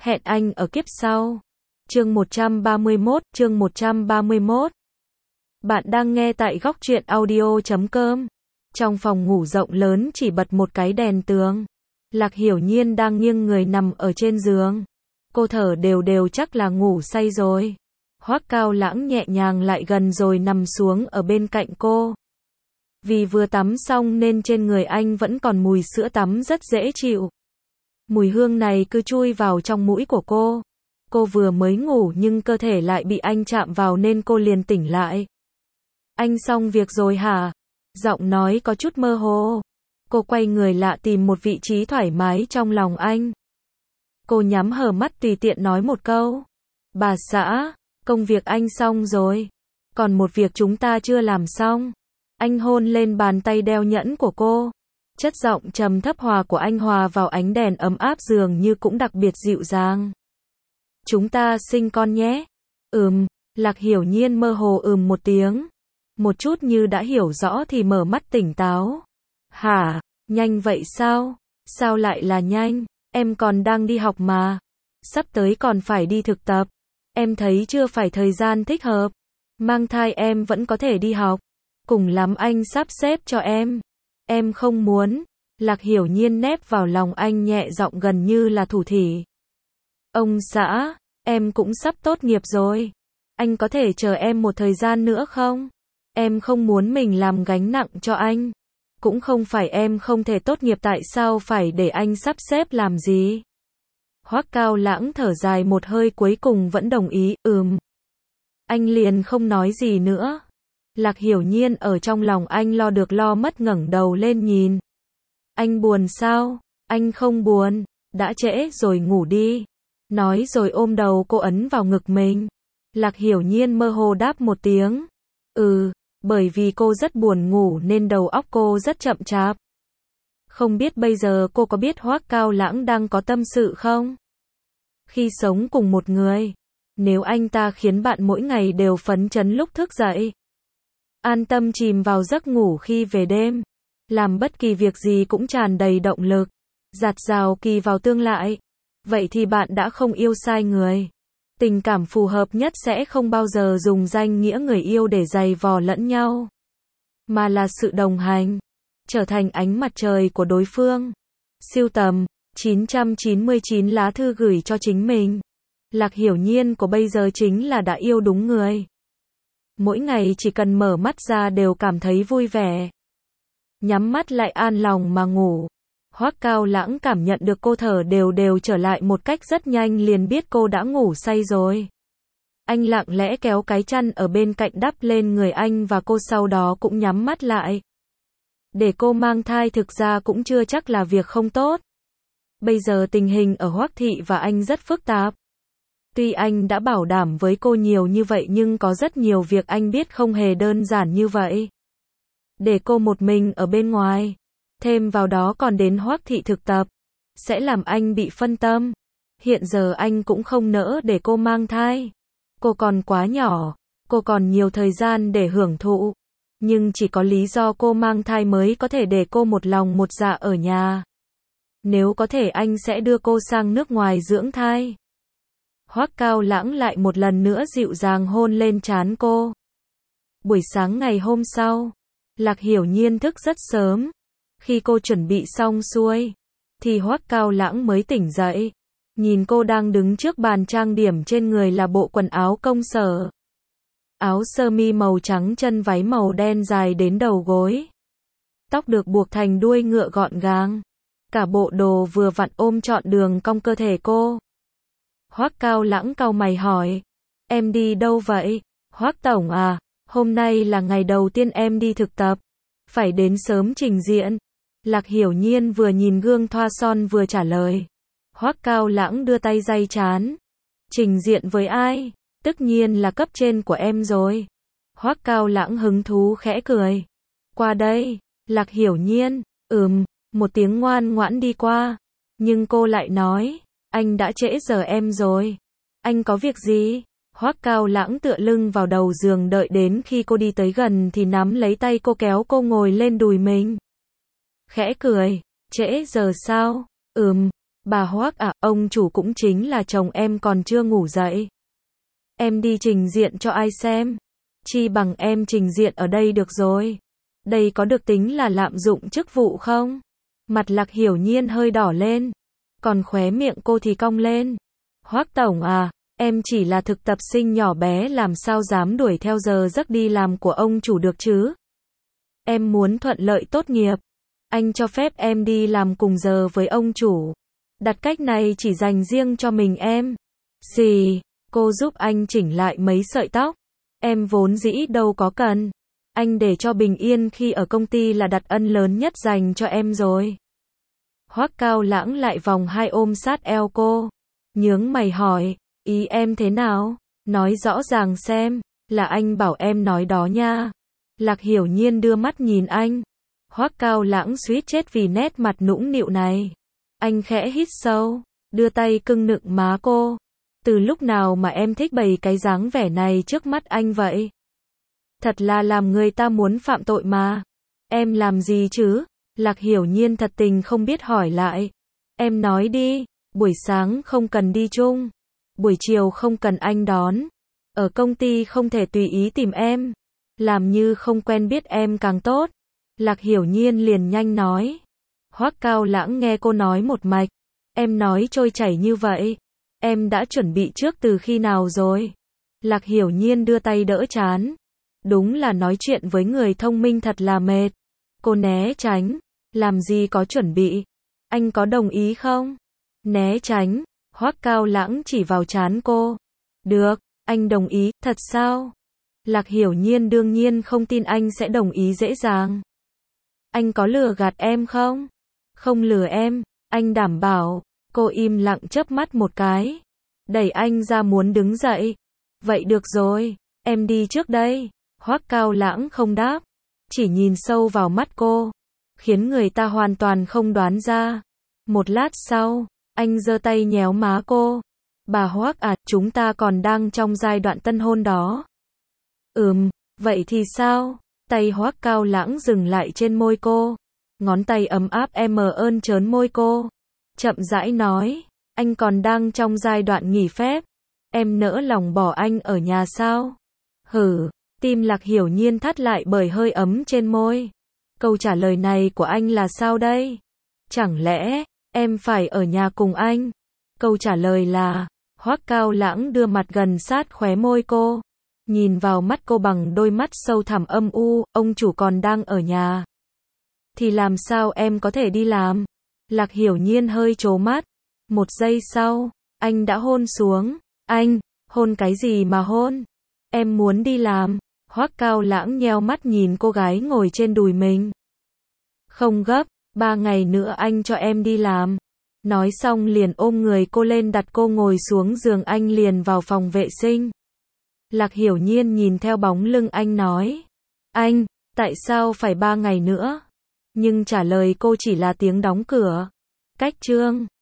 Hẹn anh ở kiếp sau. Chương 131. Bạn đang nghe tại góc truyện audio.com. Trong phòng ngủ rộng lớn chỉ bật một cái đèn tường. Lạc Hiểu Nhiên đang nghiêng người nằm ở trên giường. Cô thở đều đều chắc là ngủ say rồi. Hoắc Cao Lãng nhẹ nhàng lại gần rồi nằm xuống ở bên cạnh cô. Vì vừa tắm xong nên trên người anh vẫn còn mùi sữa tắm rất dễ chịu. Mùi hương này cứ chui vào trong mũi của cô. Cô vừa mới ngủ nhưng cơ thể lại bị anh chạm vào nên cô liền tỉnh lại. Anh xong việc rồi hả? Giọng nói có chút mơ hồ. Cô quay người lại tìm một vị trí thoải mái trong lòng anh. Cô nhắm hờ mắt tùy tiện nói một câu. Bà xã, công việc anh xong rồi. Còn một việc chúng ta chưa làm xong. Anh hôn lên bàn tay đeo nhẫn của cô. Chất giọng trầm thấp hòa của anh hòa vào ánh đèn ấm áp dường như cũng đặc biệt dịu dàng. Chúng ta sinh con nhé. Lạc Hiểu Nhiên mơ hồ một tiếng. Một chút như đã hiểu rõ thì mở mắt tỉnh táo. Hả, nhanh vậy sao? Sao lại là nhanh? Em còn đang đi học mà. Sắp tới còn phải đi thực tập. Em thấy chưa phải thời gian thích hợp. Mang thai em vẫn có thể đi học. Cùng lắm anh sắp xếp cho em. Em không muốn. Lạc Hiểu Nhiên nép vào lòng anh nhẹ giọng gần như là thủ thỉ. Ông xã, em cũng sắp tốt nghiệp rồi. Anh có thể chờ em một thời gian nữa không? Em không muốn mình làm gánh nặng cho anh. Cũng không phải em không thể tốt nghiệp, tại sao phải để anh sắp xếp làm gì? Hoắc Cao Lãng thở dài một hơi cuối cùng vẫn đồng ý, Anh liền không nói gì nữa. Lạc Hiểu Nhiên ở trong lòng anh lo được lo mất ngẩng đầu lên nhìn. Anh buồn sao? Anh không buồn, đã trễ rồi ngủ đi. Nói rồi ôm đầu cô ấn vào ngực mình. Lạc Hiểu Nhiên mơ hồ đáp một tiếng. Bởi vì cô rất buồn ngủ nên đầu óc cô rất chậm chạp. Không biết bây giờ cô có biết Hoắc Cao Lãng đang có tâm sự không? Khi sống cùng một người, nếu anh ta khiến bạn mỗi ngày đều phấn chấn lúc thức dậy, an tâm chìm vào giấc ngủ khi về đêm, làm bất kỳ việc gì cũng tràn đầy động lực, dạt dào kỳ vào tương lai, vậy thì bạn đã không yêu sai người. Tình cảm phù hợp nhất sẽ không bao giờ dùng danh nghĩa người yêu để giày vò lẫn nhau, mà là sự đồng hành, trở thành ánh mặt trời của đối phương. Sưu tầm 999 lá thư gửi cho chính mình. Lạc Hiểu Nhiên của bây giờ chính là đã yêu đúng người. Mỗi ngày chỉ cần mở mắt ra đều cảm thấy vui vẻ. Nhắm mắt lại an lòng mà ngủ. Hoắc Cao Lãng cảm nhận được cô thở đều đều trở lại một cách rất nhanh, liền biết cô đã ngủ say rồi. Anh lặng lẽ kéo cái chăn ở bên cạnh đắp lên người anh và cô sau đó cũng nhắm mắt lại. Để cô mang thai thực ra cũng chưa chắc là việc không tốt. Bây giờ tình hình ở Hoắc thị và anh rất phức tạp. Tuy anh đã bảo đảm với cô nhiều như vậy nhưng có rất nhiều việc anh biết không hề đơn giản như vậy. Để cô một mình ở bên ngoài, thêm vào đó còn đến Hoắc thị thực tập, sẽ làm anh bị phân tâm. Hiện giờ anh cũng không nỡ để cô mang thai. Cô còn quá nhỏ, cô còn nhiều thời gian để hưởng thụ. Nhưng chỉ có lý do cô mang thai mới có thể để cô một lòng một dạ ở nhà. Nếu có thể anh sẽ đưa cô sang nước ngoài dưỡng thai. Hoắc Cao Lãng lại một lần nữa dịu dàng hôn lên trán cô. Buổi sáng ngày hôm sau, Lạc Hiểu Nhiên thức rất sớm. Khi cô chuẩn bị xong xuôi, thì Hoắc Cao Lãng mới tỉnh dậy. Nhìn cô đang đứng trước bàn trang điểm, trên người là bộ quần áo công sở. Áo sơ mi màu trắng, chân váy màu đen dài đến đầu gối. Tóc được buộc thành đuôi ngựa gọn gàng. Cả bộ đồ vừa vặn ôm trọn đường cong cơ thể cô. Hoắc Cao Lãng cau mày hỏi. Em đi đâu vậy? Hoắc tổng à, hôm nay là ngày đầu tiên em đi thực tập. Phải đến sớm trình diện. Lạc Hiểu Nhiên vừa nhìn gương thoa son vừa trả lời. Hoắc Cao Lãng đưa tay day trán. Trình diện với ai? Tất nhiên là cấp trên của em rồi. Hoắc Cao Lãng hứng thú khẽ cười. Qua đây. Lạc Hiểu Nhiên, một tiếng ngoan ngoãn đi qua. Nhưng cô lại nói, anh đã trễ giờ em rồi. Anh có việc gì? Hoắc Cao Lãng tựa lưng vào đầu giường đợi đến khi cô đi tới gần thì nắm lấy tay cô kéo cô ngồi lên đùi mình. Khẽ cười, trễ giờ sao? Bà Hoắc à, ông chủ cũng chính là chồng em còn chưa ngủ dậy. Em đi trình diện cho ai xem? Chi bằng em trình diện ở đây được rồi. Đây có được tính là lạm dụng chức vụ không? Mặt Lạc Hiểu Nhiên hơi đỏ lên, còn khóe miệng cô thì cong lên. Hoắc tổng à, em chỉ là thực tập sinh nhỏ bé làm sao dám đuổi theo giờ giấc đi làm của ông chủ được chứ? Em muốn thuận lợi tốt nghiệp. Anh cho phép em đi làm cùng giờ với ông chủ. Đặt cách này chỉ dành riêng cho mình em. Xì, cô giúp anh chỉnh lại mấy sợi tóc. Em vốn dĩ đâu có cần. Anh để cho bình yên khi ở công ty là đặt ân lớn nhất dành cho em rồi. Hoắc Cao Lãng lại vòng hai ôm sát eo cô. Nhướng mày hỏi, ý em thế nào? Nói rõ ràng xem, là anh bảo em nói đó nha. Lạc Hiểu Nhiên đưa mắt nhìn anh. Hoắc Cao Lãng suýt chết vì nét mặt nũng nịu này. Anh khẽ hít sâu, đưa tay cưng nựng má cô. Từ lúc nào mà em thích bày cái dáng vẻ này trước mắt anh vậy? Thật là làm người ta muốn phạm tội mà. Em làm gì chứ? Lạc Hiểu Nhiên thật tình không biết hỏi lại. Em nói đi, buổi sáng không cần đi chung. Buổi chiều không cần anh đón. Ở công ty không thể tùy ý tìm em. Làm như không quen biết em càng tốt. Lạc Hiểu Nhiên liền nhanh nói. Hoắc Cao Lãng nghe cô nói một mạch. Em nói trôi chảy như vậy. Em đã chuẩn bị trước từ khi nào rồi? Lạc Hiểu Nhiên đưa tay đỡ trán. Đúng là nói chuyện với người thông minh thật là mệt. Cô né tránh. Làm gì có chuẩn bị? Anh có đồng ý không? Né tránh. Hoắc Cao Lãng chỉ vào trán cô. Được, anh đồng ý, thật sao? Lạc Hiểu Nhiên đương nhiên không tin anh sẽ đồng ý dễ dàng. Anh có lừa gạt em không? Không lừa em, anh đảm bảo. Cô im lặng chớp mắt một cái. Đẩy anh ra muốn đứng dậy. Vậy được rồi, em đi trước đây. Hoắc Cao Lãng không đáp, chỉ nhìn sâu vào mắt cô, khiến người ta hoàn toàn không đoán ra. Một lát sau, anh giơ tay nhéo má cô. Bà Hoắc à, chúng ta còn đang trong giai đoạn tân hôn đó. Vậy thì sao? Tay Hoắc Cao Lãng dừng lại trên môi cô. Ngón tay ấm áp ơn trớn môi cô. Chậm rãi nói, anh còn đang trong giai đoạn nghỉ phép. Em nỡ lòng bỏ anh ở nhà sao? Hử, tim Lạc Hiểu Nhiên thắt lại bởi hơi ấm trên môi. Câu trả lời này của anh là sao đây? Chẳng lẽ, em phải ở nhà cùng anh? Câu trả lời là, Hoắc Cao Lãng đưa mặt gần sát khóe môi cô. Nhìn vào mắt cô bằng đôi mắt sâu thẳm âm u, ông chủ còn đang ở nhà. Thì làm sao em có thể đi làm? Lạc Hiểu Nhiên hơi trố mắt. Một giây sau, anh đã hôn xuống. Anh, hôn cái gì mà hôn? Em muốn đi làm. Hoắc Cao Lãng nheo mắt nhìn cô gái ngồi trên đùi mình. Không gấp, 3 ngày nữa anh cho em đi làm. Nói xong liền ôm người cô lên đặt cô ngồi xuống giường anh liền vào phòng vệ sinh. Lạc Hiểu Nhiên nhìn theo bóng lưng anh nói. Anh, tại sao phải 3 ngày nữa? Nhưng trả lời cô chỉ là tiếng đóng cửa. Cách chương